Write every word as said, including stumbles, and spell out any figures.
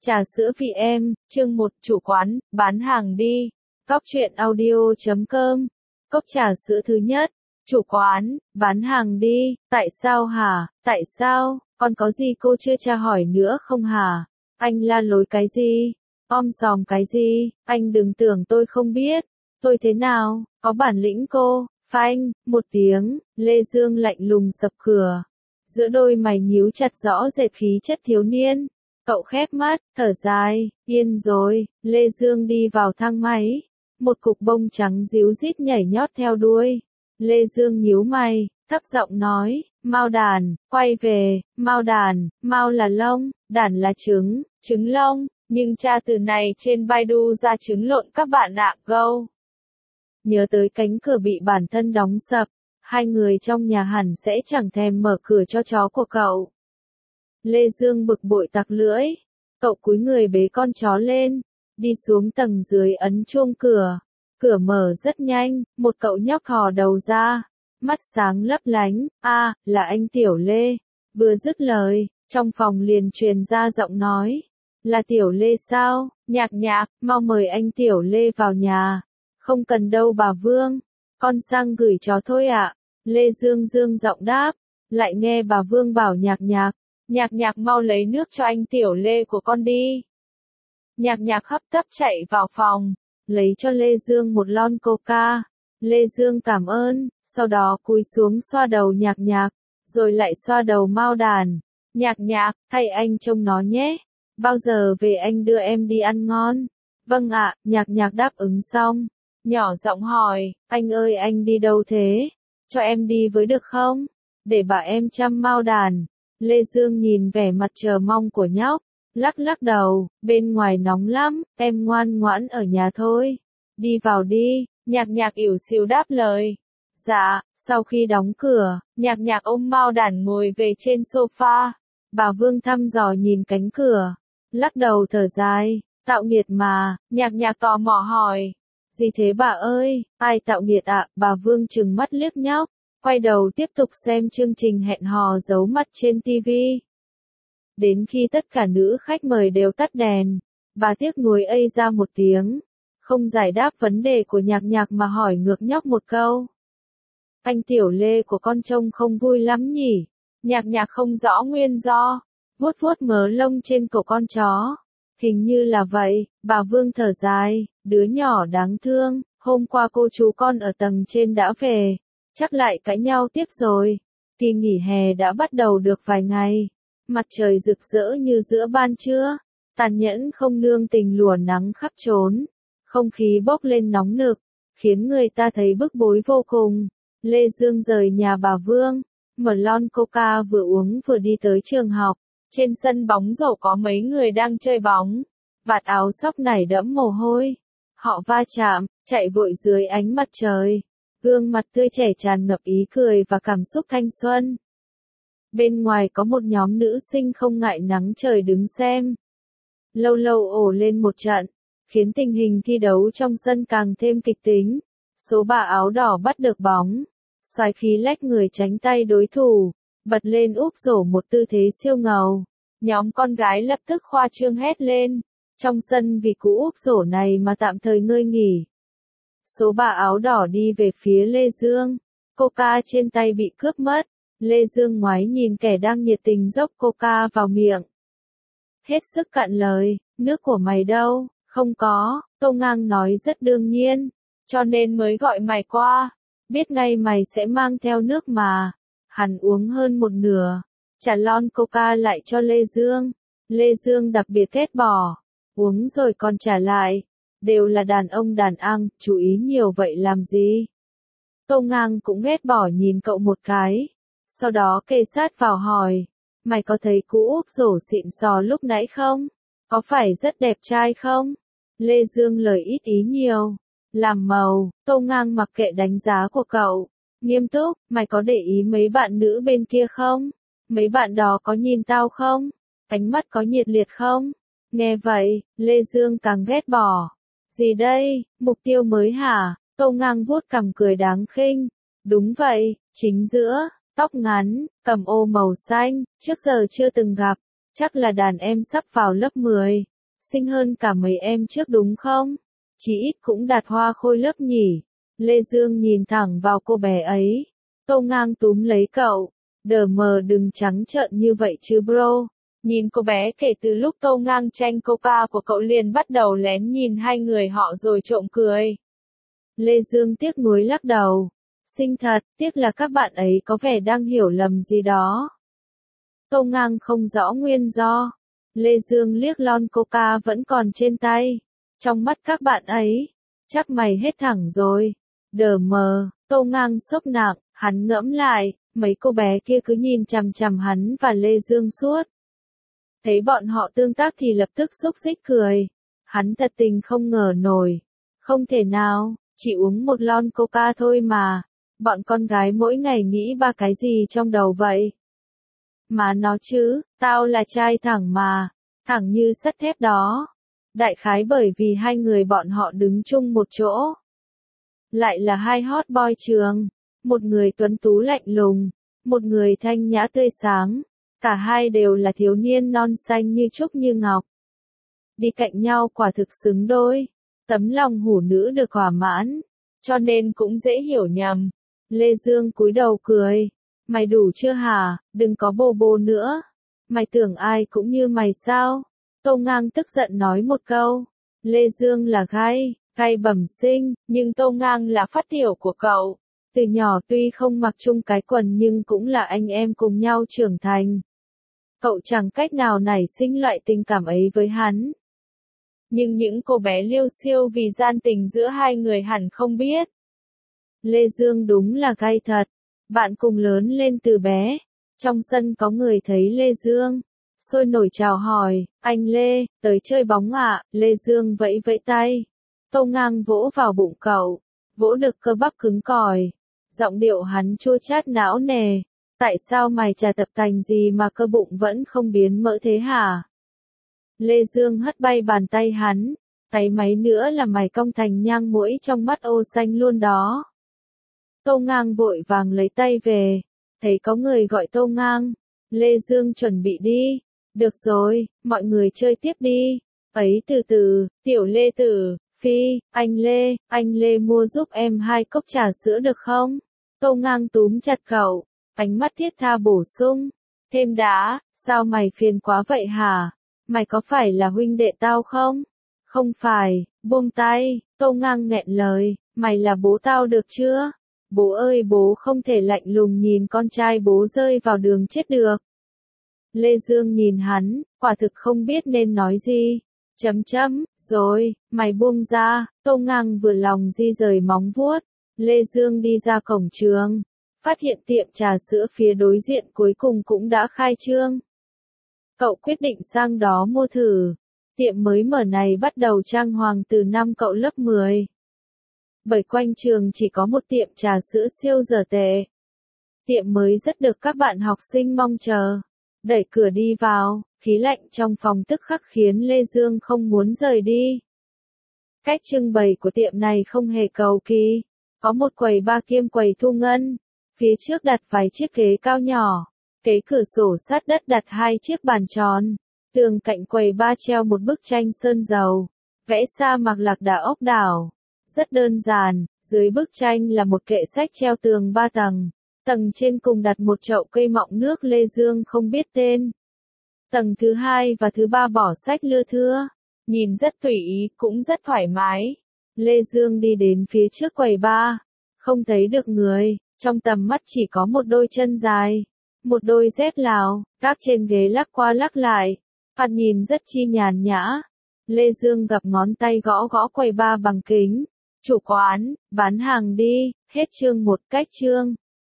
Trà sữa vị em, chương một, chủ quán, bán hàng đi. Cóc truyện audio chấm com. Cốc trà sữa thứ nhất. Chủ quán, bán hàng đi, tại sao hả, tại sao, còn có gì cô chưa tra hỏi nữa không hả? Anh la lối cái gì? Om sòm cái gì? Anh đừng tưởng tôi không biết. Tôi thế nào, có bản lĩnh cô, phanh, một tiếng, Lê Dương lạnh lùng sập cửa. Giữa đôi mày nhíu chặt rõ rệt khí chất thiếu niên. Cậu khép mắt, thở dài, yên rồi, Lê Dương đi vào thang máy. Một cục bông trắng díu dít nhảy nhót theo đuôi. Lê Dương nhíu mày, thấp giọng nói, Mao đàn, quay về, Mao đàn, Mao là lông, đàn là trứng, trứng lông, nhưng tra từ này trên Baidu ra trứng lộn các bạn ạ, go. Nhớ tới cánh cửa bị bản thân đóng sập, hai người trong nhà hẳn sẽ chẳng thèm mở cửa cho chó của cậu. Lê Dương bực bội tặc lưỡi, cậu cúi người bế con chó lên, đi xuống tầng dưới ấn chuông cửa, cửa mở rất nhanh, một cậu nhóc thò đầu ra, mắt sáng lấp lánh, a, là anh Tiểu Lê, vừa dứt lời, trong phòng liền truyền ra giọng nói, là Tiểu Lê sao, Nhạc Nhạc, mau mời anh Tiểu Lê vào nhà, không cần đâu bà Vương, con sang gửi chó thôi ạ, Lê Dương dương giọng đáp, lại nghe bà Vương bảo Nhạc Nhạc, Nhạc Nhạc mau lấy nước cho anh Tiểu Lê của con đi. Nhạc Nhạc hấp tấp chạy vào phòng, lấy cho Lê Dương một lon coca. Lê Dương cảm ơn, sau đó cúi xuống xoa đầu Nhạc Nhạc, rồi lại xoa đầu Mao đàn. Nhạc Nhạc, thay anh trông nó nhé. Bao giờ về anh đưa em đi ăn ngon? Vâng ạ, Nhạc Nhạc đáp ứng xong. Nhỏ giọng hỏi, anh ơi anh đi đâu thế? Cho em đi với được không? Để bà em chăm Mao đàn. Lê Dương nhìn vẻ mặt chờ mong của nhóc, lắc lắc đầu, bên ngoài nóng lắm, em ngoan ngoãn ở nhà thôi. Đi vào đi, Nhạc Nhạc ỉu xìu đáp lời. Dạ, sau khi đóng cửa, Nhạc Nhạc ôm Mao đàn ngồi về trên sofa. Bà Vương thăm dò nhìn cánh cửa, lắc đầu thở dài, tạo nghiệt mà, Nhạc Nhạc tò mò hỏi. Gì thế bà ơi, ai tạo nghiệt ạ, bà Vương trừng mắt liếc nhóc. Quay đầu tiếp tục xem chương trình hẹn hò giấu mặt trên ti vi. Đến khi tất cả nữ khách mời đều tắt đèn, bà tiếc nuối ây ra một tiếng, không giải đáp vấn đề của Nhạc Nhạc mà hỏi ngược nhóc một câu. Anh Tiểu Lê của con trông không vui lắm nhỉ? Nhạc Nhạc không rõ nguyên do, vuốt vuốt mớ lông trên cổ con chó. Hình như là vậy, bà Vương thở dài, đứa nhỏ đáng thương, hôm qua cô chú con ở tầng trên đã về. Chắc lại cãi nhau tiếp rồi. Kỳ nghỉ hè đã bắt đầu được vài ngày. Mặt trời rực rỡ như giữa ban trưa. Tàn nhẫn không nương tình lùa nắng khắp trốn. Không khí bốc lên nóng nực, khiến người ta thấy bức bối vô cùng. Lê Dương rời nhà bà Vương, mở lon coca vừa uống vừa đi tới trường học. Trên sân bóng rổ có mấy người đang chơi bóng. Vạt áo xốc nảy đẫm mồ hôi. Họ va chạm, chạy vội dưới ánh mặt trời. Gương mặt tươi trẻ tràn ngập ý cười và cảm xúc thanh xuân. Bên ngoài có một nhóm nữ sinh không ngại nắng trời đứng xem. Lâu lâu ồ lên một trận, khiến tình hình thi đấu trong sân càng thêm kịch tính. Số bà áo đỏ bắt được bóng, xoáy khí lách người tránh tay đối thủ, bật lên úp rổ một tư thế siêu ngầu. Nhóm con gái lập tức khoa trương hét lên, trong sân vì cú úp rổ này mà tạm thời ngơi nghỉ. Số bà áo đỏ đi về phía Lê Dương, coca trên tay bị cướp mất, Lê Dương ngoái nhìn kẻ đang nhiệt tình dốc coca vào miệng. Hết sức cạn lời, nước của mày đâu, không có, Tô Ngang nói rất đương nhiên, cho nên mới gọi mày qua, biết ngay mày sẽ mang theo nước mà, hắn uống hơn một nửa, trả lon coca lại cho Lê Dương, Lê Dương đặc biệt ghét bỏ, uống rồi còn trả lại. Đều là đàn ông đàn ăn, chú ý nhiều vậy làm gì? Tô Ngang cũng ghét bỏ nhìn cậu một cái. Sau đó kề sát vào hỏi. Mày có thấy cú úp rổ xịn sò lúc nãy không? Có phải rất đẹp trai không? Lê Dương lời ít ý nhiều. Làm màu, Tô Ngang mặc kệ đánh giá của cậu. Nghiêm túc, mày có để ý mấy bạn nữ bên kia không? Mấy bạn đó có nhìn tao không? Ánh mắt có nhiệt liệt không? Nghe vậy, Lê Dương càng ghét bỏ. Gì đây, mục tiêu mới hả? Tô Ngang vuốt cằm cười đáng khinh. Đúng vậy, chính giữa, tóc ngắn, cầm ô màu xanh, trước giờ chưa từng gặp, chắc là đàn em sắp vào lớp mười. xinh hơn cả mấy em trước đúng không? Chí ít cũng đạt hoa khôi lớp nhỉ. Lê Dương nhìn thẳng vào cô bé ấy. Tô Ngang túm lấy cậu. Đờ mờ đừng trắng trợn như vậy chứ bro. Nhìn cô bé kể từ lúc Tô Ngang tranh coca của cậu liền bắt đầu lén nhìn hai người họ rồi trộm cười. Lê Dương tiếc nuối lắc đầu. Xinh thật, tiếc là các bạn ấy có vẻ đang hiểu lầm gì đó. Tô Ngang không rõ nguyên do. Lê Dương liếc lon coca vẫn còn trên tay. Trong mắt các bạn ấy, chắc mày hết thẳng rồi. Đờ mờ, Tô Ngang sốc nặng, hắn ngẫm lại, mấy cô bé kia cứ nhìn chằm chằm hắn và Lê Dương suốt. Thấy bọn họ tương tác thì lập tức xúc xích cười. Hắn thật tình không ngờ nổi. Không thể nào, chỉ uống một lon coca thôi mà. Bọn con gái mỗi ngày nghĩ ba cái gì trong đầu vậy? Mà nó chứ, tao là trai thẳng mà, thẳng như sắt thép đó. Đại khái bởi vì hai người bọn họ đứng chung một chỗ. Lại là hai hot boy trường, một người tuấn tú lạnh lùng, một người thanh nhã tươi sáng. Cả hai đều là thiếu niên non xanh như trúc như ngọc. Đi cạnh nhau quả thực xứng đôi, tấm lòng hủ nữ được thỏa mãn, cho nên cũng dễ hiểu nhầm. Lê Dương cúi đầu cười, mày đủ chưa hả, đừng có bô bô nữa. Mày tưởng ai cũng như mày sao? Tô Ngang tức giận nói một câu. Lê Dương là gai, gai bẩm sinh, nhưng Tô Ngang là phát tiểu của cậu. Từ nhỏ tuy không mặc chung cái quần nhưng cũng là anh em cùng nhau trưởng thành. Cậu chẳng cách nào nảy sinh loại tình cảm ấy với hắn. Nhưng những cô bé liêu xiêu vì gian tình giữa hai người hẳn không biết. Lê Dương đúng là gai thật. Bạn cùng lớn lên từ bé. Trong sân có người thấy Lê Dương. Sôi nổi chào hỏi, anh Lê, tới chơi bóng ạ. Lê Dương vẫy vẫy tay. Tô Ngang vỗ vào bụng cậu. Vỗ được cơ bắp cứng cỏi. Giọng điệu hắn chua chát não nề. Tại sao mày chả tập tành gì mà cơ bụng vẫn không biến mỡ thế hả? Lê Dương hất bay bàn tay hắn. Tay máy nữa là mày cong thành nhang mũi trong mắt ô xanh luôn đó. Tô Ngang vội vàng lấy tay về. Thấy có người gọi Tô Ngang. Lê Dương chuẩn bị đi. Được rồi, mọi người chơi tiếp đi. Ấy từ từ, tiểu Lê Tử, Phi, anh Lê, anh Lê mua giúp em hai cốc trà sữa được không? Tô Ngang túm chặt cậu. Ánh mắt thiết tha bổ sung. Thêm đã, sao mày phiền quá vậy hả? Mày có phải là huynh đệ tao không? Không phải, buông tay. Tô Ngang nghẹn lời. Mày là bố tao được chưa? Bố ơi bố không thể lạnh lùng nhìn con trai bố rơi vào đường chết được. Lê Dương nhìn hắn, quả thực không biết nên nói gì. Chấm chấm, rồi, mày buông ra. Tô Ngang vừa lòng di rời móng vuốt. Lê Dương đi ra cổng trường. Phát hiện tiệm trà sữa phía đối diện cuối cùng cũng đã khai trương. Cậu quyết định sang đó mua thử. Tiệm mới mở này bắt đầu trang hoàng từ năm cậu lớp mười. Bởi quanh trường chỉ có một tiệm trà sữa siêu dở tệ. Tiệm mới rất được các bạn học sinh mong chờ. Đẩy cửa đi vào, khí lạnh trong phòng tức khắc khiến Lê Dương không muốn rời đi. Cách trưng bày của tiệm này không hề cầu kỳ. Có một quầy ba kiêm quầy thu ngân. Phía trước đặt vài chiếc ghế cao nhỏ. Kế cửa sổ sát đất đặt hai chiếc bàn tròn. Tường cạnh quầy ba treo một bức tranh sơn dầu. Vẽ sa mạc lạc đà ốc đảo. Rất đơn giản, dưới bức tranh là một kệ sách treo tường ba tầng. Tầng trên cùng đặt một chậu cây mọng nước Lê Dương không biết tên. Tầng thứ hai và thứ ba bỏ sách lưa thưa. Nhìn rất tùy ý, cũng rất thoải mái. Lê Dương đi đến phía trước quầy ba. Không thấy được người, trong tầm mắt chỉ có một đôi chân dài. Một đôi dép Lào, các trên ghế lắc qua lắc lại. Thoạt nhìn rất chi nhàn nhã. Lê Dương gập ngón tay gõ gõ quầy ba bằng kính. Chủ quán, bán hàng đi, hết chương một cách chương.